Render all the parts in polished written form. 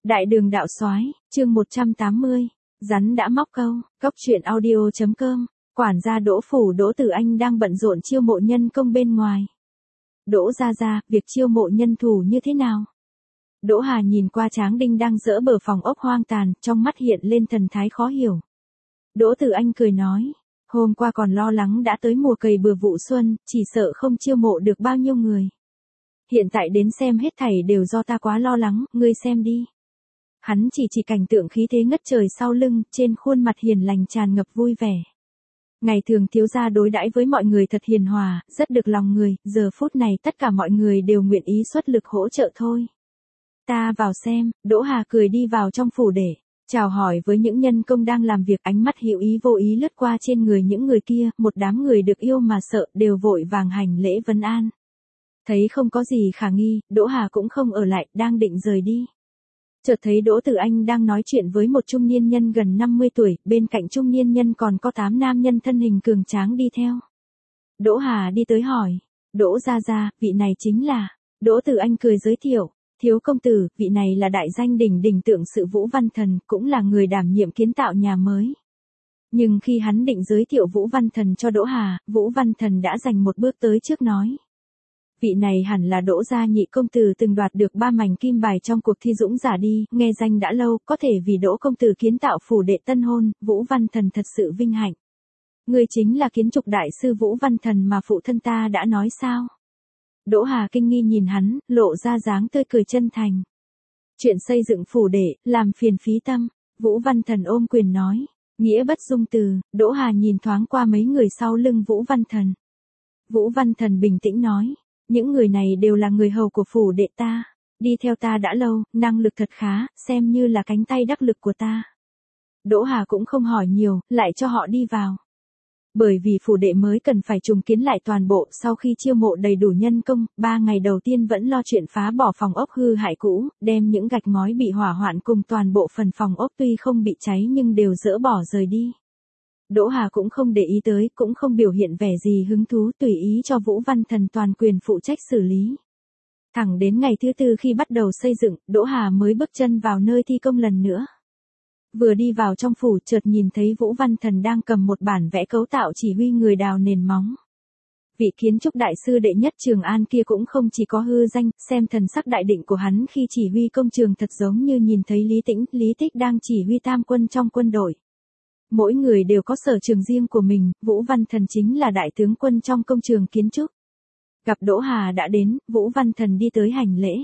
Đại đường đạo soái, chương 180, rắn đã móc câu, cóc truyện audio.com, quản gia Đỗ Phủ Đỗ Tử Anh đang bận rộn chiêu mộ nhân công bên ngoài. Đỗ gia, việc chiêu mộ nhân thủ như thế nào? Đỗ Hà nhìn qua Tráng Đinh đang dỡ bờ phòng ốc hoang tàn, trong mắt hiện lên thần thái khó hiểu. Đỗ Tử Anh cười nói, hôm qua còn lo lắng đã tới mùa cày bừa vụ xuân, chỉ sợ không chiêu mộ được bao nhiêu người. Hiện tại đến xem hết thảy đều do ta quá lo lắng, ngươi xem đi. Hắn chỉ cảnh tượng khí thế ngất trời sau lưng, trên khuôn mặt hiền lành tràn ngập vui vẻ. Ngày thường thiếu gia đối đãi với mọi người thật hiền hòa, rất được lòng người, giờ phút này tất cả mọi người đều nguyện ý xuất lực hỗ trợ thôi. Ta vào xem, Đỗ Hà cười đi vào trong phủ để chào hỏi với những nhân công đang làm việc, ánh mắt hữu ý vô ý lướt qua trên người những người kia, một đám người được yêu mà sợ, đều vội vàng hành lễ vân an. Thấy không có gì khả nghi, Đỗ Hà cũng không ở lại, đang định rời đi. Chợt thấy Đỗ Tử Anh đang nói chuyện với một trung niên nhân gần 50 tuổi, bên cạnh trung niên nhân còn có 8 nam nhân thân hình cường tráng đi theo. Đỗ Hà đi tới hỏi, Đỗ gia, vị này chính là... Đỗ Tử Anh cười giới thiệu, thiếu công tử, vị này là đại danh đỉnh tượng sự Vũ Văn Thần, cũng là người đảm nhiệm kiến tạo nhà mới. Nhưng khi hắn định giới thiệu Vũ Văn Thần cho Đỗ Hà, Vũ Văn Thần đã dành một bước tới trước nói. Vị này hẳn là Đỗ gia nhị công tử từng đoạt được 3 mảnh kim bài trong cuộc thi dũng giả đi, nghe danh đã lâu, có thể vì Đỗ công tử kiến tạo phủ đệ tân hôn, Vũ Văn Thần thật sự vinh hạnh. Người chính là kiến trúc đại sư Vũ Văn Thần mà phụ thân ta đã nói sao? Đỗ Hà kinh nghi nhìn hắn, lộ ra dáng tươi cười chân thành. Chuyện xây dựng phủ đệ, làm phiền phí tâm, Vũ Văn Thần ôm quyền nói, nghĩa bất dung từ. Đỗ Hà nhìn thoáng qua mấy người sau lưng Vũ Văn Thần. Vũ Văn Thần bình tĩnh nói, những người này đều là người hầu của phủ đệ ta, đi theo ta đã lâu, năng lực thật khá, xem như là cánh tay đắc lực của ta. Đỗ Hà cũng không hỏi nhiều, lại cho họ đi vào. Bởi vì phủ đệ mới cần phải trùng kiến lại toàn bộ, sau khi chiêu mộ đầy đủ nhân công, 3 ngày đầu tiên vẫn lo chuyện phá bỏ phòng ốc hư hại cũ, đem những gạch ngói bị hỏa hoạn cùng toàn bộ phần phòng ốc tuy không bị cháy nhưng đều dỡ bỏ rời đi. Đỗ Hà cũng không để ý tới, cũng không biểu hiện vẻ gì hứng thú, tùy ý cho Vũ Văn Thần toàn quyền phụ trách xử lý. Thẳng đến ngày thứ 4 khi bắt đầu xây dựng, Đỗ Hà mới bước chân vào nơi thi công lần nữa. Vừa đi vào trong phủ chợt nhìn thấy Vũ Văn Thần đang cầm một bản vẽ cấu tạo chỉ huy người đào nền móng. Vị kiến trúc đại sư đệ nhất Trường An kia cũng không chỉ có hư danh, xem thần sắc đại định của hắn khi chỉ huy công trường thật giống như nhìn thấy Lý Tích đang chỉ huy tam quân trong quân đội. Mỗi người đều có sở trường riêng của mình, Vũ Văn Thần chính là đại tướng quân trong công trường kiến trúc. Gặp Đỗ Hà đã đến, Vũ Văn Thần đi tới hành lễ.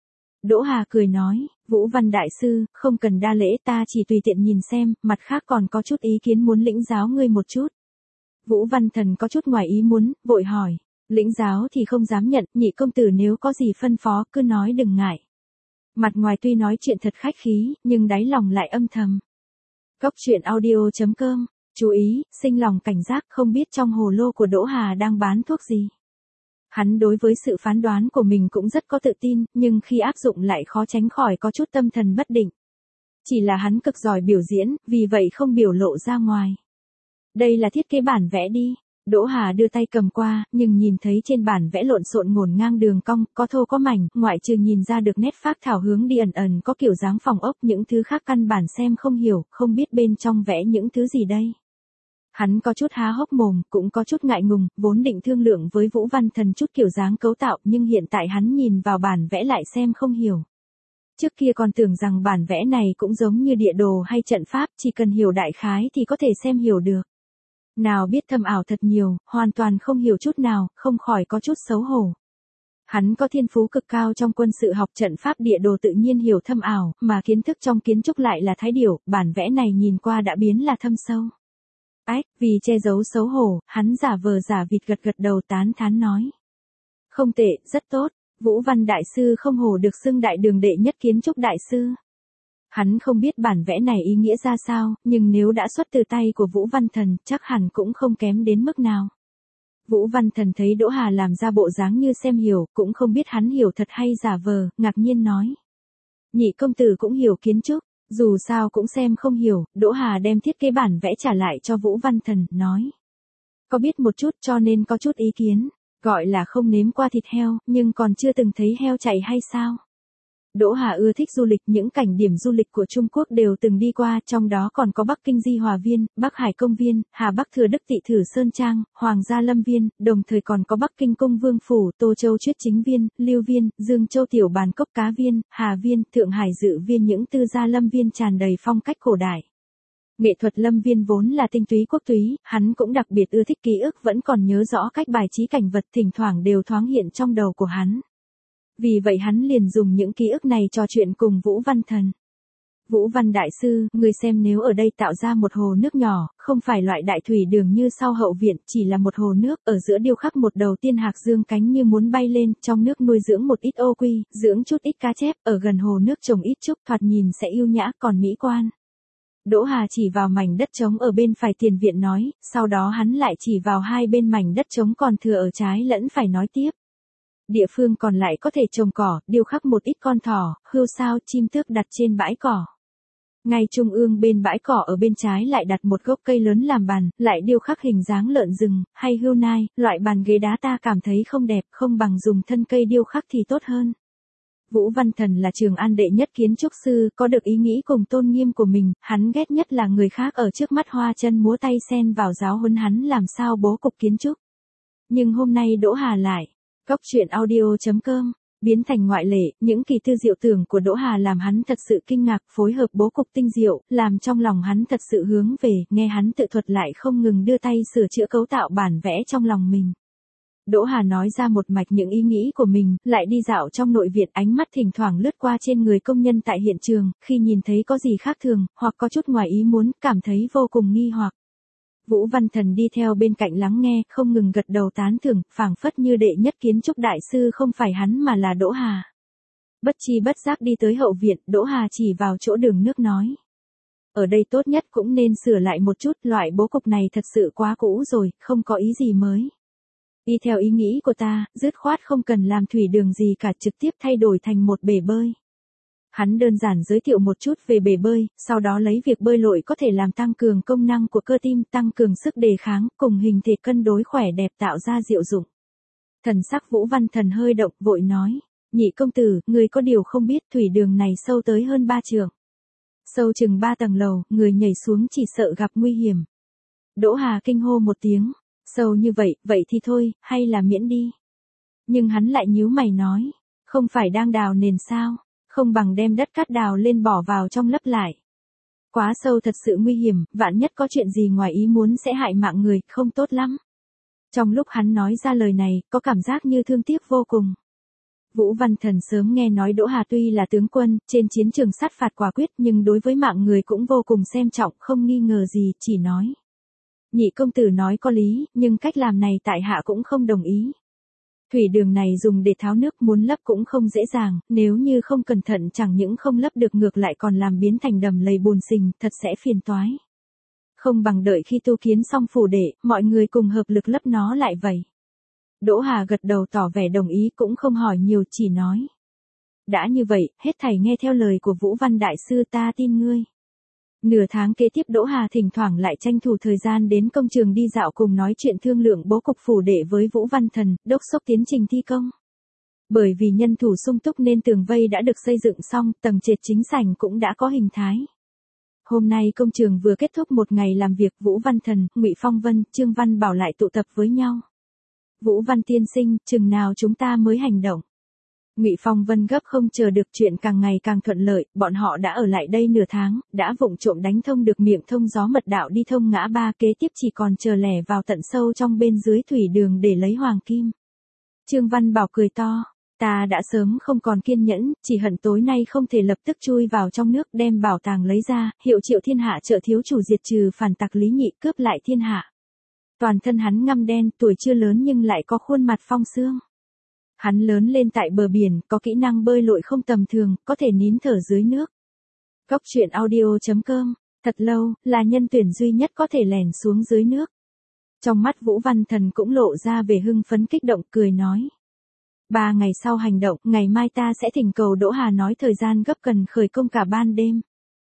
Đỗ Hà cười nói, Vũ Văn đại sư, không cần đa lễ, ta chỉ tùy tiện nhìn xem, mặt khác còn có chút ý kiến muốn lĩnh giáo ngươi một chút. Vũ Văn Thần có chút ngoài ý muốn, vội hỏi, lĩnh giáo thì không dám nhận, nhị công tử nếu có gì phân phó cứ nói đừng ngại. Mặt ngoài tuy nói chuyện thật khách khí, nhưng đáy lòng lại âm thầm. Cóc truyện audio.com, chú ý, sinh lòng cảnh giác, không biết trong hồ lô của Đỗ Hà đang bán thuốc gì. Hắn đối với sự phán đoán của mình cũng rất có tự tin, nhưng khi áp dụng lại khó tránh khỏi có chút tâm thần bất định. Chỉ là hắn cực giỏi biểu diễn, vì vậy không biểu lộ ra ngoài. Đây là thiết kế bản vẽ đi. Đỗ Hà đưa tay cầm qua, nhưng nhìn thấy trên bản vẽ lộn xộn ngổn ngang đường cong, có thô có mảnh, ngoại trừ nhìn ra được nét phác thảo hướng đi ẩn có kiểu dáng phòng ốc, những thứ khác căn bản xem không hiểu, không biết bên trong vẽ những thứ gì đây. Hắn có chút há hốc mồm, cũng có chút ngại ngùng, vốn định thương lượng với Vũ Văn Thần chút kiểu dáng cấu tạo, nhưng hiện tại hắn nhìn vào bản vẽ lại xem không hiểu. Trước kia còn tưởng rằng bản vẽ này cũng giống như địa đồ hay trận pháp, chỉ cần hiểu đại khái thì có thể xem hiểu được. Nào biết thâm ảo thật nhiều, hoàn toàn không hiểu chút nào, không khỏi có chút xấu hổ. Hắn có thiên phú cực cao trong quân sự học trận pháp địa đồ tự nhiên hiểu thâm ảo, mà kiến thức trong kiến trúc lại là thái điểu, bản vẽ này nhìn qua đã biến là thâm sâu. Vì che giấu xấu hổ, hắn giả vờ giả vịt gật đầu tán thán nói. Không tệ, rất tốt, Vũ Văn đại sư không hổ được xưng đại đường đệ nhất kiến trúc đại sư. Hắn không biết bản vẽ này ý nghĩa ra sao, nhưng nếu đã xuất từ tay của Vũ Văn Thần, chắc hẳn cũng không kém đến mức nào. Vũ Văn Thần thấy Đỗ Hà làm ra bộ dáng như xem hiểu, cũng không biết hắn hiểu thật hay giả vờ, ngạc nhiên nói. Nhị công tử cũng hiểu kiến trúc, dù sao cũng xem không hiểu, Đỗ Hà đem thiết kế bản vẽ trả lại cho Vũ Văn Thần, nói. Có biết một chút cho nên có chút ý kiến, gọi là không nếm qua thịt heo, nhưng còn chưa từng thấy heo chạy hay sao? Đỗ Hà ưa thích du lịch, những cảnh điểm du lịch của Trung Quốc đều từng đi qua, trong đó còn có Bắc Kinh Di Hòa Viên, Bắc Hải Công Viên, Hà Bắc Thừa Đức Tị Thử Sơn Trang, Hoàng Gia Lâm Viên, đồng thời còn có Bắc Kinh Cung Vương Phủ, Tô Châu Chuyết Chính Viên, Lưu Viên, Dương Châu Tiểu Bàn Cốc Cá Viên, Hà Viên, Thượng Hải Dự Viên, những tư gia lâm viên tràn đầy phong cách cổ đại. Nghệ thuật lâm viên vốn là tinh túy quốc túy, hắn cũng đặc biệt ưa thích ký ức, vẫn còn nhớ rõ cách bài trí cảnh vật thỉnh thoảng đều thoáng hiện trong đầu của hắn. Vì vậy hắn liền dùng những ký ức này trò chuyện cùng Vũ Văn Thần. Vũ Văn Đại Sư, người xem nếu ở đây tạo ra một hồ nước nhỏ, không phải loại đại thủy đường như sau hậu viện, chỉ là một hồ nước, ở giữa điêu khắc một đầu tiên hạc dương cánh như muốn bay lên, trong nước nuôi dưỡng một ít ô quy, dưỡng chút ít cá chép, ở gần hồ nước trồng ít trúc, thoạt nhìn sẽ yêu nhã còn mỹ quan. Đỗ Hà chỉ vào mảnh đất trống ở bên phải tiền viện nói, sau đó hắn lại chỉ vào hai bên mảnh đất trống còn thừa ở trái lẫn phải nói tiếp. Địa phương còn lại có thể trồng cỏ, điêu khắc một ít con thỏ, hươu sao, chim tước đặt trên bãi cỏ. Ngay trung ương bên bãi cỏ ở bên trái lại đặt một gốc cây lớn làm bàn, lại điêu khắc hình dáng lợn rừng, hay hươu nai, loại bàn ghế đá ta cảm thấy không đẹp, không bằng dùng thân cây điêu khắc thì tốt hơn. Vũ Văn Thần là Trường An đệ nhất kiến trúc sư, có được ý nghĩ cùng tôn nghiêm của mình, hắn ghét nhất là người khác ở trước mắt hoa chân múa tay xen vào giáo huấn hắn làm sao bố cục kiến trúc. Nhưng hôm nay Đỗ Hà lại, Cóc truyện audio.com, biến thành ngoại lệ, những kỳ tư diệu tưởng của Đỗ Hà làm hắn thật sự kinh ngạc, phối hợp bố cục tinh diệu, làm trong lòng hắn thật sự hướng về, nghe hắn tự thuật lại không ngừng đưa tay sửa chữa cấu tạo bản vẽ trong lòng mình. Đỗ Hà nói ra một mạch những ý nghĩ của mình, lại đi dạo trong nội viện, ánh mắt thỉnh thoảng lướt qua trên người công nhân tại hiện trường, khi nhìn thấy có gì khác thường, hoặc có chút ngoài ý muốn, cảm thấy vô cùng nghi hoặc. Vũ Văn Thần đi theo bên cạnh lắng nghe, không ngừng gật đầu tán thưởng, phảng phất như đệ nhất kiến trúc đại sư không phải hắn mà là Đỗ Hà. Bất chi bất giác đi tới hậu viện, Đỗ Hà chỉ vào chỗ đường nước nói. Ở đây tốt nhất cũng nên sửa lại một chút, loại bố cục này thật sự quá cũ rồi, không có ý gì mới. Y theo ý nghĩ của ta, dứt khoát không cần làm thủy đường gì cả, trực tiếp thay đổi thành một bể bơi. Hắn đơn giản giới thiệu một chút về bể bơi, sau đó lấy việc bơi lội có thể làm tăng cường công năng của cơ tim, tăng cường sức đề kháng, cùng hình thể cân đối khỏe đẹp tạo ra diệu dụng. Thần sắc Vũ Văn Thần hơi động, vội nói, nhị công tử, người có điều không biết thủy đường này sâu tới hơn 3 trượng. Sâu chừng 3 tầng lầu, người nhảy xuống chỉ sợ gặp nguy hiểm. Đỗ Hà kinh hô một tiếng, sâu như vậy, vậy thì thôi, hay là miễn đi. Nhưng hắn lại nhíu mày nói, không phải đang đào nền sao? Không bằng đem đất cát đào lên bỏ vào trong lấp lại. Quá sâu thật sự nguy hiểm, vạn nhất có chuyện gì ngoài ý muốn sẽ hại mạng người, không tốt lắm. Trong lúc hắn nói ra lời này, có cảm giác như thương tiếc vô cùng. Vũ Văn Thần sớm nghe nói Đỗ Hà tuy là tướng quân, trên chiến trường sát phạt quả quyết nhưng đối với mạng người cũng vô cùng xem trọng, không nghi ngờ gì, chỉ nói. Nhị công tử nói có lý, nhưng cách làm này tại hạ cũng không đồng ý. Thủy đường này dùng để tháo nước, muốn lấp cũng không dễ dàng, nếu như không cẩn thận chẳng những không lấp được ngược lại còn làm biến thành đầm lầy bùn xình, thật sẽ phiền toái. Không bằng đợi khi tu kiến xong phủ đệ, mọi người cùng hợp lực lấp nó lại vậy. Đỗ Hà gật đầu tỏ vẻ đồng ý, cũng không hỏi nhiều, chỉ nói. Đã như vậy, hết thảy nghe theo lời của Vũ Văn Đại Sư, ta tin ngươi. Nửa tháng kế tiếp Đỗ Hà thỉnh thoảng lại tranh thủ thời gian đến công trường đi dạo cùng nói chuyện thương lượng bố cục phủ đệ với Vũ Văn Thần, đốc thúc tiến trình thi công. Bởi vì nhân thủ sung túc nên tường vây đã được xây dựng xong, tầng trệt chính sảnh cũng đã có hình thái. Hôm nay công trường vừa kết thúc một ngày làm việc, Vũ Văn Thần, Ngụy Phong Vân, Trương Văn Bảo lại tụ tập với nhau. Vũ Văn tiên sinh, chừng nào chúng ta mới hành động? Ngụy Phong Vân gấp không chờ được, chuyện càng ngày càng thuận lợi, bọn họ đã ở lại đây nửa tháng, đã vụng trộm đánh thông được miệng thông gió mật đạo đi thông ngã ba, kế tiếp chỉ còn chờ lẻ vào tận sâu trong bên dưới thủy đường để lấy hoàng kim. Trương Văn Bảo cười to, ta đã sớm không còn kiên nhẫn, chỉ hận tối nay không thể lập tức chui vào trong nước đem bảo tàng lấy ra, hiệu triệu thiên hạ trợ thiếu chủ diệt trừ phản tặc Lý Nhị, cướp lại thiên hạ. Toàn thân hắn ngăm đen, tuổi chưa lớn nhưng lại có khuôn mặt phong xương. Hắn lớn lên tại bờ biển, có kỹ năng bơi lội không tầm thường, có thể nín thở dưới nước. Cóc truyện audio.com, thật lâu, là nhân tuyển duy nhất có thể lẻn xuống dưới nước. Trong mắt Vũ Văn Thần cũng lộ ra vẻ hưng phấn kích động, cười nói. 3 ngày sau hành động, ngày mai ta sẽ thỉnh cầu Đỗ Hà nói thời gian gấp cần khởi công cả ban đêm.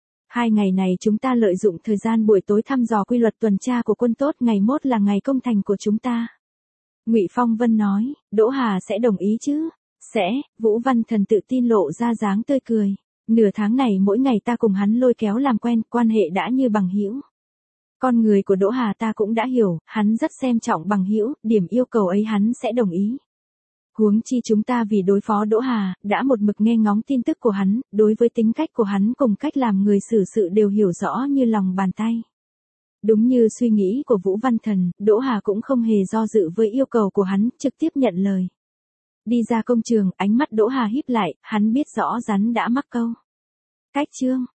2 ngày này chúng ta lợi dụng thời gian buổi tối thăm dò quy luật tuần tra của quân tốt, ngày mốt là ngày công thành của chúng ta. Ngụy Phong Vân nói, Đỗ Hà sẽ đồng ý chứ? Sẽ, Vũ Văn Thần tự tin lộ ra dáng tươi cười. Nửa tháng này mỗi ngày ta cùng hắn lôi kéo làm quen, quan hệ đã như bằng hữu. Con người của Đỗ Hà ta cũng đã hiểu, hắn rất xem trọng bằng hữu, điểm yêu cầu ấy hắn sẽ đồng ý. Huống chi chúng ta vì đối phó Đỗ Hà, đã một mực nghe ngóng tin tức của hắn, đối với tính cách của hắn cùng cách làm người xử sự đều hiểu rõ như lòng bàn tay. Đúng như suy nghĩ của Vũ Văn Thần, Đỗ Hà cũng không hề do dự với yêu cầu của hắn, trực tiếp nhận lời. Đi ra công trường, ánh mắt Đỗ Hà híp lại, hắn biết rõ rắn đã mắc câu. Cách chương